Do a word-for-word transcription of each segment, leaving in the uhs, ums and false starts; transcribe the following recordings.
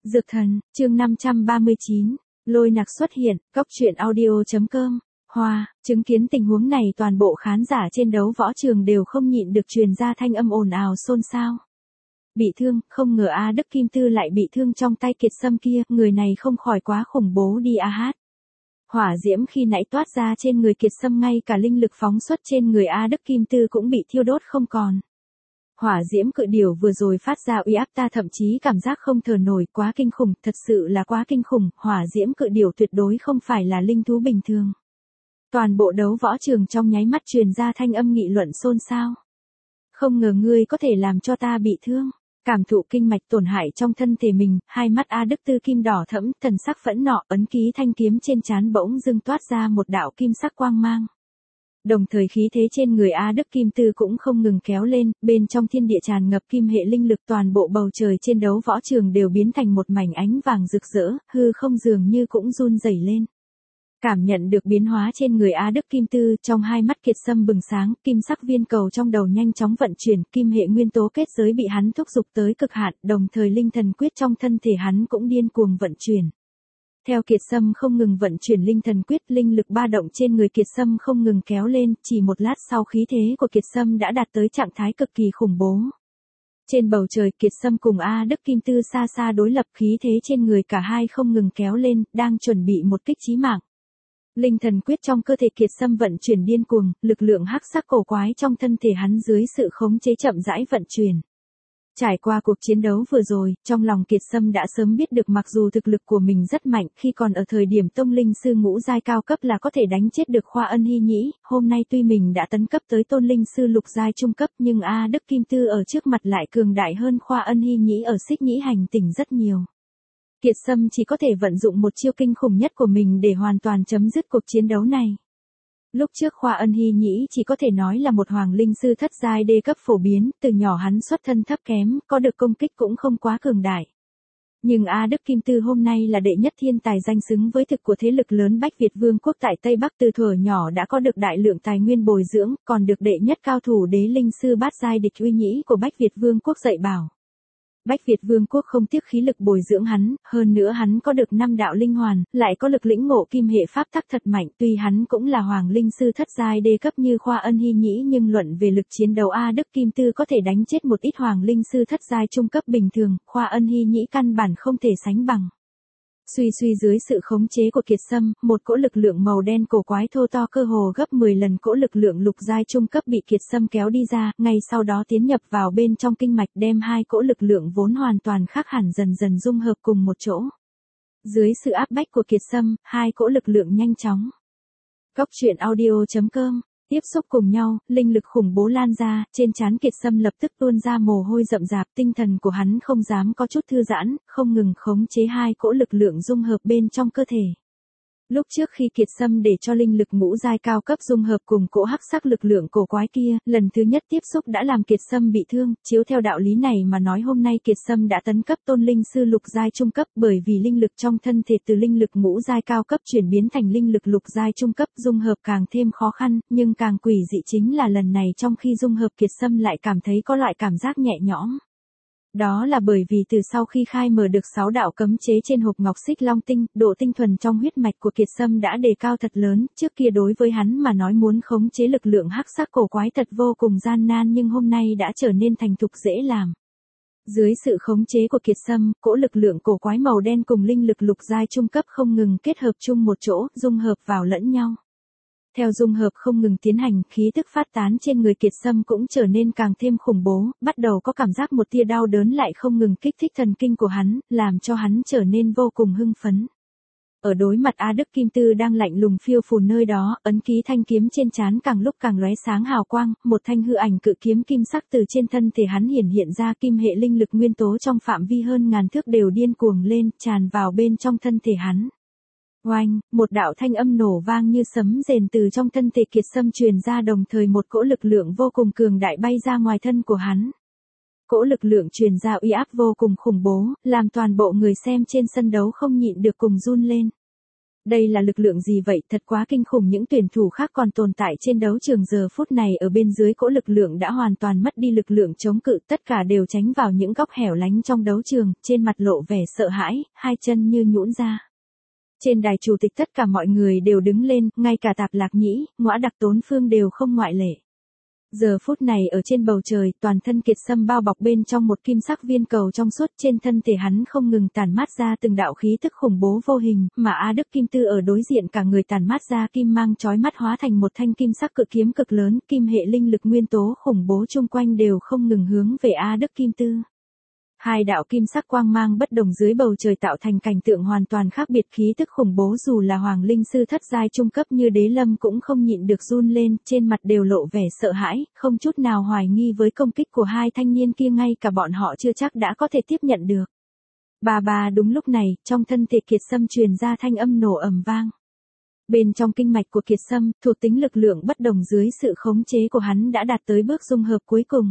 Dược thần, chương năm trăm ba mươi chín, lôi nặc xuất hiện, cóc truyện audio.com, hoa, chứng kiến tình huống này toàn bộ khán giả trên đấu võ trường đều không nhịn được truyền ra thanh âm ồn ào xôn xao. Bị thương, không ngờ A Đức Kim Tư lại bị thương trong tay Kiệt Sâm kia, người này không khỏi quá khủng bố đi a hát. Hỏa diễm khi nãy toát ra trên người Kiệt Sâm, ngay cả linh lực phóng xuất trên người A Đức Kim Tư cũng bị thiêu đốt không còn. Hỏa diễm cự điểu vừa rồi phát ra uy áp ta thậm chí cảm giác không thở nổi, quá kinh khủng, thật sự là quá kinh khủng, hỏa diễm cự điểu tuyệt đối không phải là linh thú bình thường. Toàn bộ đấu võ trường trong nháy mắt truyền ra thanh âm nghị luận xôn xao. Không ngờ ngươi có thể làm cho ta bị thương. Cảm thụ kinh mạch tổn hại trong thân thể mình, hai mắt A Đức Tư kim đỏ thẫm, thần sắc phẫn nộ, ấn ký thanh kiếm trên trán bỗng dưng toát ra một đạo kim sắc quang mang. Đồng thời khí thế trên người A Đức Kim Tư cũng không ngừng kéo lên, bên trong thiên địa tràn ngập kim hệ linh lực, toàn bộ bầu trời trên đấu võ trường đều biến thành một mảnh ánh vàng rực rỡ, hư không dường như cũng run rẩy lên. Cảm nhận được biến hóa trên người A Đức Kim Tư, trong hai mắt Kiệt Sâm bừng sáng, kim sắc viên cầu trong đầu nhanh chóng vận chuyển, kim hệ nguyên tố kết giới bị hắn thúc giục tới cực hạn, đồng thời linh thần quyết trong thân thể hắn cũng điên cuồng vận chuyển. Theo Kiệt Sâm không ngừng vận chuyển linh thần quyết, linh lực ba động trên người Kiệt Sâm không ngừng kéo lên, chỉ một lát sau khí thế của Kiệt Sâm đã đạt tới trạng thái cực kỳ khủng bố. Trên bầu trời, Kiệt Sâm cùng A Đức Kim Tư xa xa đối lập, khí thế trên người cả hai không ngừng kéo lên, đang chuẩn bị một kích chí mạng. Linh thần quyết trong cơ thể Kiệt Sâm vận chuyển điên cuồng, lực lượng hắc sắc cổ quái trong thân thể hắn dưới sự khống chế chậm rãi vận chuyển. Trải qua cuộc chiến đấu vừa rồi, trong lòng Kiệt Sâm đã sớm biết được mặc dù thực lực của mình rất mạnh, khi còn ở thời điểm tông linh sư ngũ giai cao cấp là có thể đánh chết được Khoa Ân Hy Nhĩ, hôm nay tuy mình đã tấn cấp tới tôn linh sư lục giai trung cấp nhưng A Đức Kim Tư ở trước mặt lại cường đại hơn Khoa Ân Hy Nhĩ ở Xích Nhĩ hành tỉnh rất nhiều. Kiệt Sâm chỉ có thể vận dụng một chiêu kinh khủng nhất của mình để hoàn toàn chấm dứt cuộc chiến đấu này. Lúc trước Khoa Ân Hy Nhĩ chỉ có thể nói là một hoàng linh sư thất giai đê cấp phổ biến, từ nhỏ hắn xuất thân thấp kém, có được công kích cũng không quá cường đại. Nhưng A Đức Kim Tư hôm nay là đệ nhất thiên tài danh xứng với thực của thế lực lớn Bách Việt Vương quốc tại Tây Bắc, từ thuở nhỏ đã có được đại lượng tài nguyên bồi dưỡng, còn được đệ nhất cao thủ đế linh sư bát giai Địch Uy Nhĩ của Bách Việt Vương quốc dạy bảo. Bách Việt Vương quốc không tiếc khí lực bồi dưỡng hắn, hơn nữa hắn có được năm đạo linh hoàn, lại có lực lĩnh ngộ kim hệ pháp tắc thật mạnh, tuy hắn cũng là hoàng linh sư thất giai đê cấp như Khoa Ân Hy Nhĩ nhưng luận về lực chiến đấu A Đức Kim Tư có thể đánh chết một ít hoàng linh sư thất giai trung cấp bình thường, Khoa Ân Hy Nhĩ căn bản không thể sánh bằng. Suy suy dưới sự khống chế của Kiệt Sâm, một cỗ lực lượng màu đen cổ quái thô to cơ hồ gấp mười lần cỗ lực lượng lục giai trung cấp bị Kiệt Sâm kéo đi ra, ngay sau đó tiến nhập vào bên trong kinh mạch, đem hai cỗ lực lượng vốn hoàn toàn khác hẳn dần dần dung hợp cùng một chỗ. Dưới sự áp bách của Kiệt Sâm, hai cỗ lực lượng nhanh chóng. Cóc truyện audio.com tiếp xúc cùng nhau, linh lực khủng bố lan ra, trên trán Kiệt Sâm lập tức tuôn ra mồ hôi rậm rạp, tinh thần của hắn không dám có chút thư giãn, không ngừng khống chế hai cỗ lực lượng dung hợp bên trong cơ thể. Lúc trước khi Kiệt Sâm để cho linh lực ngũ giai cao cấp dung hợp cùng cỗ hắc sắc lực lượng cổ quái kia, lần thứ nhất tiếp xúc đã làm Kiệt Sâm bị thương, chiếu theo đạo lý này mà nói hôm nay Kiệt Sâm đã tấn cấp tôn linh sư lục giai trung cấp, bởi vì linh lực trong thân thể từ linh lực ngũ giai cao cấp chuyển biến thành linh lực lục giai trung cấp, dung hợp càng thêm khó khăn, nhưng càng quỷ dị chính là lần này trong khi dung hợp Kiệt Sâm lại cảm thấy có loại cảm giác nhẹ nhõm. Đó là bởi vì từ sau khi khai mở được sáu đạo cấm chế trên hộp ngọc Xích Long Tinh, độ tinh thuần trong huyết mạch của Kiệt Sâm đã đề cao thật lớn, trước kia đối với hắn mà nói muốn khống chế lực lượng hắc sắc cổ quái thật vô cùng gian nan nhưng hôm nay đã trở nên thành thục dễ làm. Dưới sự khống chế của Kiệt Sâm, cỗ lực lượng cổ quái màu đen cùng linh lực lục giai trung cấp không ngừng kết hợp chung một chỗ, dung hợp vào lẫn nhau. Theo dung hợp không ngừng tiến hành, khí tức phát tán trên người Kiệt Sâm cũng trở nên càng thêm khủng bố, bắt đầu có cảm giác một tia đau đớn lại không ngừng kích thích thần kinh của hắn, làm cho hắn trở nên vô cùng hưng phấn. Ở đối mặt A Đức Kim Tư đang lạnh lùng phiêu phù nơi đó, ấn ký thanh kiếm trên trán càng lúc càng lóe sáng hào quang, một thanh hư ảnh cự kiếm kim sắc từ trên thân thể hắn hiển hiện ra, kim hệ linh lực nguyên tố trong phạm vi hơn ngàn thước đều điên cuồng lên, tràn vào bên trong thân thể hắn. Oanh, một đạo thanh âm nổ vang như sấm rền từ trong thân thể Kiệt Sâm truyền ra, đồng thời một cỗ lực lượng vô cùng cường đại bay ra ngoài thân của hắn. Cỗ lực lượng truyền ra uy áp vô cùng khủng bố, làm toàn bộ người xem trên sân đấu không nhịn được cùng run lên. Đây là lực lượng gì vậy, thật quá kinh khủng, những tuyển thủ khác còn tồn tại trên đấu trường giờ phút này ở bên dưới cỗ lực lượng đã hoàn toàn mất đi lực lượng chống cự, tất cả đều tránh vào những góc hẻo lánh trong đấu trường, trên mặt lộ vẻ sợ hãi, hai chân như nhũn ra. Trên đài chủ tịch tất cả mọi người đều đứng lên, ngay cả Tạp Lạc Nhĩ, Ngõa Đặc Tốn Phương đều không ngoại lệ. Giờ phút này ở trên bầu trời, toàn thân Kiệt Sâm bao bọc bên trong một kim sắc viên cầu trong suốt, trên thân thể hắn không ngừng tản mát ra từng đạo khí tức khủng bố vô hình, mà A Đức Kim Tư ở đối diện cả người tản mát ra kim mang chói mắt hóa thành một thanh kim sắc cự kiếm cực lớn, kim hệ linh lực nguyên tố khủng bố chung quanh đều không ngừng hướng về A Đức Kim Tư. Hai đạo kim sắc quang mang bất đồng dưới bầu trời tạo thành cảnh tượng hoàn toàn khác biệt, khí tức khủng bố dù là Hoàng Linh Sư thất giai trung cấp như Đế Lâm cũng không nhịn được run lên, trên mặt đều lộ vẻ sợ hãi, không chút nào hoài nghi với công kích của hai thanh niên kia, ngay cả bọn họ chưa chắc đã có thể tiếp nhận được. Bà bà đúng lúc này, trong thân thể Kiệt Sâm truyền ra thanh âm nổ ầm vang. Bên trong kinh mạch của Kiệt Sâm, thuộc tính lực lượng bất đồng dưới sự khống chế của hắn đã đạt tới bước dung hợp cuối cùng.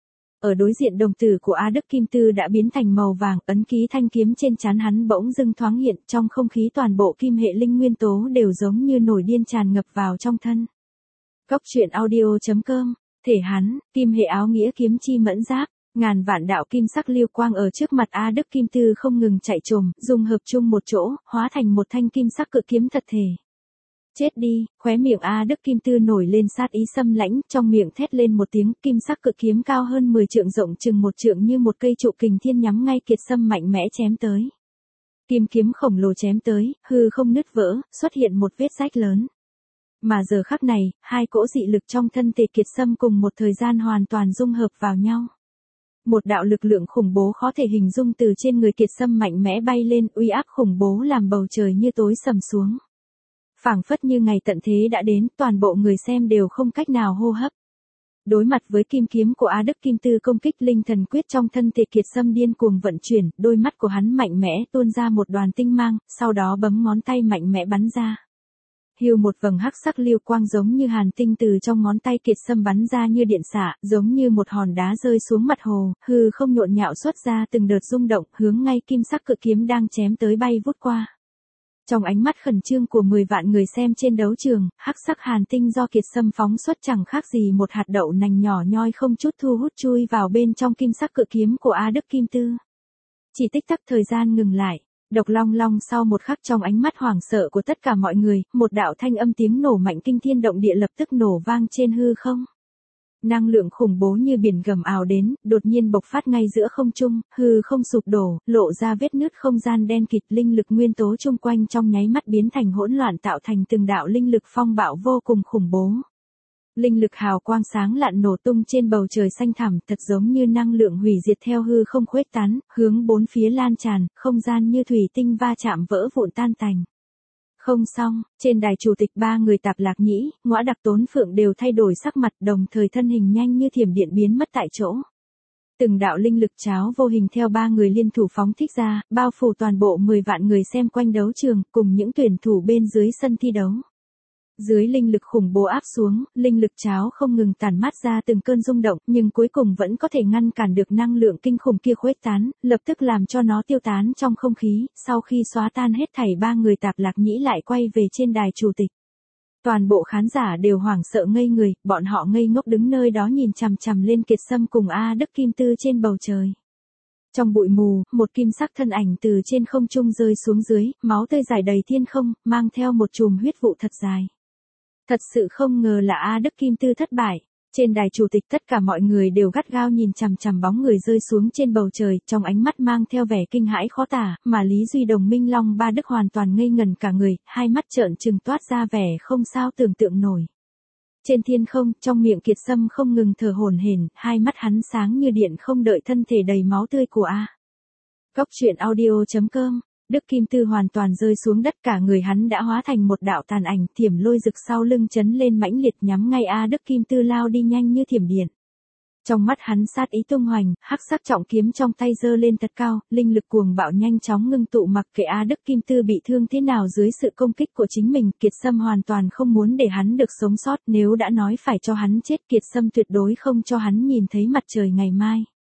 Ở đối diện đồng tử của A Đức Kim Tư đã biến thành màu vàng, ấn ký thanh kiếm trên trán hắn bỗng dưng thoáng hiện, trong không khí toàn bộ kim hệ linh nguyên tố đều giống như nổi điên tràn ngập vào trong thân. Cốc truyện audio chấm com, thể hắn, kim hệ áo nghĩa kiếm chi mẫn giáp, ngàn vạn đạo kim sắc lưu quang ở trước mặt A Đức Kim Tư không ngừng chạy trồm, dung hợp chung một chỗ, hóa thành một thanh kim sắc cự kiếm thật thể. Chết đi, khóe miệng A Đức Kim Tư nổi lên sát ý xâm lãnh, trong miệng thét lên một tiếng, kim sắc cự kiếm cao hơn mười trượng rộng chừng một trượng như một cây trụ kình thiên nhắm ngay Kiệt Sâm mạnh mẽ chém tới. Kim kiếm khổng lồ chém tới, hư không nứt vỡ, xuất hiện một vết rách lớn. Mà giờ khắc này, hai cỗ dị lực trong thân thể Kiệt Sâm cùng một thời gian hoàn toàn dung hợp vào nhau. Một đạo lực lượng khủng bố khó thể hình dung từ trên người Kiệt Sâm mạnh mẽ bay lên, uy áp khủng bố làm bầu trời như tối sầm xuống. Phảng phất như ngày tận thế đã đến, toàn bộ người xem đều không cách nào hô hấp. Đối mặt với kim kiếm của A Đức Kim Tư công kích, linh thần quyết trong thân thể Kiệt Sâm điên cuồng vận chuyển, đôi mắt của hắn mạnh mẽ tuôn ra một đoàn tinh mang, sau đó bấm ngón tay mạnh mẽ bắn ra. Hiu, một vầng hắc sắc lưu quang giống như hàn tinh từ trong ngón tay Kiệt Sâm bắn ra như điện xạ, giống như một hòn đá rơi xuống mặt hồ, hư không nhộn nhạo xuất ra từng đợt rung động, hướng ngay kim sắc cự kiếm đang chém tới bay vút qua. Trong ánh mắt khẩn trương của mười vạn người xem trên đấu trường, hắc sắc hàn tinh do Kiệt Sâm phóng xuất chẳng khác gì một hạt đậu nành nhỏ nhoi không chút thu hút chui vào bên trong kim sắc cự kiếm của A Đức Kim Tư. Chỉ tích tắc thời gian ngừng lại, độc long long sau một khắc, trong ánh mắt hoảng sợ của tất cả mọi người, một đạo thanh âm tiếng nổ mạnh kinh thiên động địa lập tức nổ vang trên hư không. Năng lượng khủng bố như biển gầm ào đến, đột nhiên bộc phát ngay giữa không trung, hư không sụp đổ, lộ ra vết nứt không gian đen kịt, linh lực nguyên tố chung quanh trong nháy mắt biến thành hỗn loạn, tạo thành từng đạo linh lực phong bạo vô cùng khủng bố. Linh lực hào quang sáng lạn nổ tung trên bầu trời xanh thẳm, thật giống như năng lượng hủy diệt theo hư không khuếch tán, hướng bốn phía lan tràn, không gian như thủy tinh va chạm vỡ vụn tan tành. Không xong, trên đài chủ tịch ba người Tạp Lạc Nhĩ, Ngõa Đặc Tốn Phượng đều thay đổi sắc mặt, đồng thời thân hình nhanh như thiểm điện biến mất tại chỗ. Từng đạo linh lực cháo vô hình theo ba người liên thủ phóng thích ra, bao phủ toàn bộ mười vạn người xem quanh đấu trường, cùng những tuyển thủ bên dưới sân thi đấu. Dưới linh lực khủng bố áp xuống, linh lực cháo không ngừng tản mát ra từng cơn rung động, nhưng cuối cùng vẫn có thể ngăn cản được năng lượng kinh khủng kia khuếch tán, lập tức làm cho nó tiêu tán trong không khí, sau khi xóa tan hết thảy, ba người Tạp Lạc Nhĩ lại quay về trên đài chủ tịch. Toàn bộ khán giả đều hoảng sợ ngây người, bọn họ ngây ngốc đứng nơi đó nhìn chằm chằm lên Kiệt Sâm cùng A Đức Kim Tư trên bầu trời. Trong bụi mù, một kim sắc thân ảnh từ trên không trung rơi xuống dưới, máu tươi rải đầy thiên không, mang theo một chùm huyết vụ thật dài. Thật sự không ngờ là A Đức Kim Tư thất bại. Trên đài chủ tịch tất cả mọi người đều gắt gao nhìn chằm chằm bóng người rơi xuống trên bầu trời, trong ánh mắt mang theo vẻ kinh hãi khó tả, mà Lý Duy Đồng Minh Long Ba Đức hoàn toàn ngây ngần cả người, hai mắt trợn trừng toát ra vẻ không sao tưởng tượng nổi. Trên thiên không, trong miệng Kiệt Sâm không ngừng thở hổn hển, hai mắt hắn sáng như điện, không đợi thân thể đầy máu tươi của A. Cốc truyện audio chấm com. Đức Kim Tư hoàn toàn rơi xuống đất, cả người hắn đã hóa thành một đạo tàn ảnh, thiểm lôi rực sau lưng chấn lên mãnh liệt nhắm ngay A Đức Kim Tư lao đi nhanh như thiểm điện. Trong mắt hắn sát ý tung hoành, hắc sắc trọng kiếm trong tay giơ lên thật cao, linh lực cuồng bạo nhanh chóng ngưng tụ, mặc kệ A Đức Kim Tư bị thương thế nào dưới sự công kích của chính mình, Kiệt Sâm hoàn toàn không muốn để hắn được sống sót, nếu đã nói phải cho hắn chết, Kiệt Sâm tuyệt đối không cho hắn nhìn thấy mặt trời ngày mai.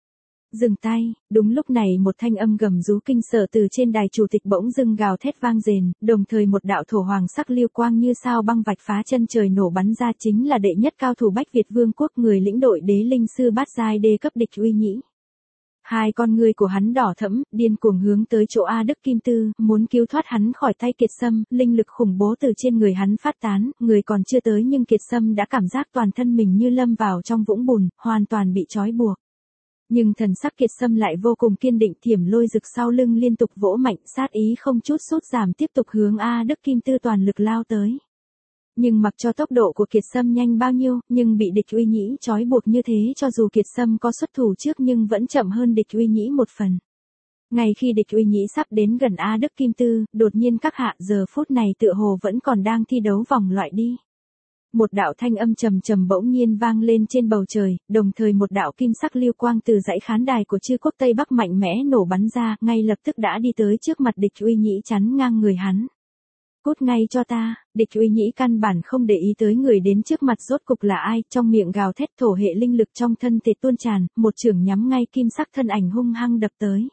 Dừng tay, đúng lúc này một thanh âm gầm rú kinh sợ từ trên đài chủ tịch bỗng dưng gào thét vang rền, đồng thời một đạo thổ hoàng sắc lưu quang như sao băng vạch phá chân trời nổ bắn ra, chính là đệ nhất cao thủ Bách Việt Vương quốc, người lĩnh đội đế linh sư bát giai đê cấp Địch Uy Nhĩ. Hai con ngươi của hắn đỏ thẫm, điên cuồng hướng tới chỗ A Đức Kim Tư, muốn cứu thoát hắn khỏi tay Kiệt Sâm, linh lực khủng bố từ trên người hắn phát tán, người còn chưa tới nhưng Kiệt Sâm đã cảm giác toàn thân mình như lâm vào trong vũng bùn, hoàn toàn bị trói buộc. Nhưng thần sắc Kiệt Sâm lại vô cùng kiên định, Thiểm Lôi Dực sau lưng liên tục vỗ mạnh, sát ý không chút sút giảm tiếp tục hướng A Đức Kim Tư toàn lực lao tới. Nhưng mặc cho tốc độ của Kiệt Sâm nhanh bao nhiêu, nhưng bị Địch Uy Nhĩ trói buộc như thế, cho dù Kiệt Sâm có xuất thủ trước nhưng vẫn chậm hơn Địch Uy Nhĩ một phần. Ngay khi Địch Uy Nhĩ sắp đến gần A Đức Kim Tư, đột nhiên các hạ giờ phút này tựa hồ vẫn còn đang thi đấu vòng loại đi. Một đạo thanh âm trầm trầm bỗng nhiên vang lên trên bầu trời, đồng thời một đạo kim sắc lưu quang từ dãy khán đài của Chư Quốc Tây Bắc mạnh mẽ nổ bắn ra, ngay lập tức đã đi tới trước mặt Địch Uy Nhĩ chắn ngang người hắn. Cút ngay cho ta, Địch Uy Nhĩ căn bản không để ý tới người đến trước mặt rốt cục là ai, trong miệng gào thét, thổ hệ linh lực trong thân thể tuôn tràn, một chưởng nhắm ngay kim sắc thân ảnh hung hăng đập tới.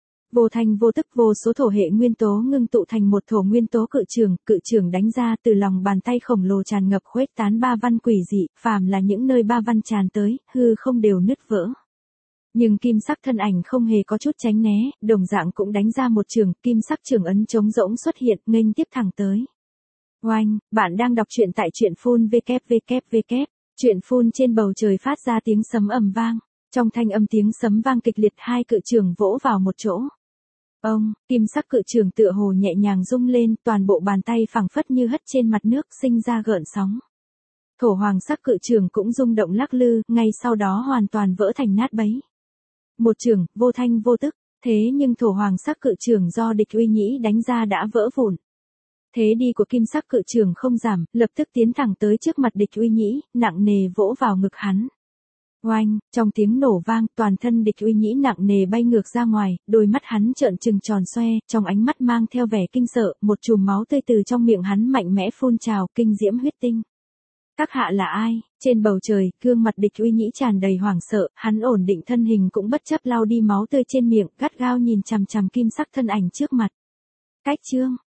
Vô thành vô tức vô số thổ hệ nguyên tố ngưng tụ thành một thổ nguyên tố cự trường, cự trường đánh ra từ lòng bàn tay khổng lồ tràn ngập khuếch tán ba văn quỷ dị, phàm là những nơi ba văn tràn tới, hư không đều nứt vỡ. Nhưng kim sắc thân ảnh không hề có chút tránh né, đồng dạng cũng đánh ra một trường, kim sắc trường ấn trống rỗng xuất hiện, nghênh tiếp thẳng tới. Oanh, bạn đang đọc truyện tại truyện phun www. Truyện phun trên bầu trời phát ra tiếng sấm ầm vang. Trong thanh âm tiếng sấm vang kịch liệt, hai cự trường vỗ vào một chỗ. Ông, kim sắc cự trường tựa hồ nhẹ nhàng rung lên, toàn bộ bàn tay phẳng phất như hất trên mặt nước, sinh ra gợn sóng. Thổ hoàng sắc cự trường cũng rung động lắc lư, ngay sau đó hoàn toàn vỡ thành nát bấy. Một trường, vô thanh vô tức, thế nhưng thổ hoàng sắc cự trường do Địch Uy Nhĩ đánh ra đã vỡ vụn. Thế đi của kim sắc cự trường không giảm, lập tức tiến thẳng tới trước mặt Địch Uy Nhĩ, nặng nề vỗ vào ngực hắn. Oanh, trong tiếng nổ vang, toàn thân Địch Uy Nhĩ nặng nề bay ngược ra ngoài, đôi mắt hắn trợn trừng tròn xoe, trong ánh mắt mang theo vẻ kinh sợ, một chùm máu tươi từ trong miệng hắn mạnh mẽ phun trào, kinh diễm huyết tinh. Các hạ là ai? Trên bầu trời, gương mặt Địch Uy Nhĩ tràn đầy hoảng sợ, hắn ổn định thân hình cũng bất chấp lau đi máu tươi trên miệng, gắt gao nhìn chằm chằm kim sắc thân ảnh trước mặt. Cách chương,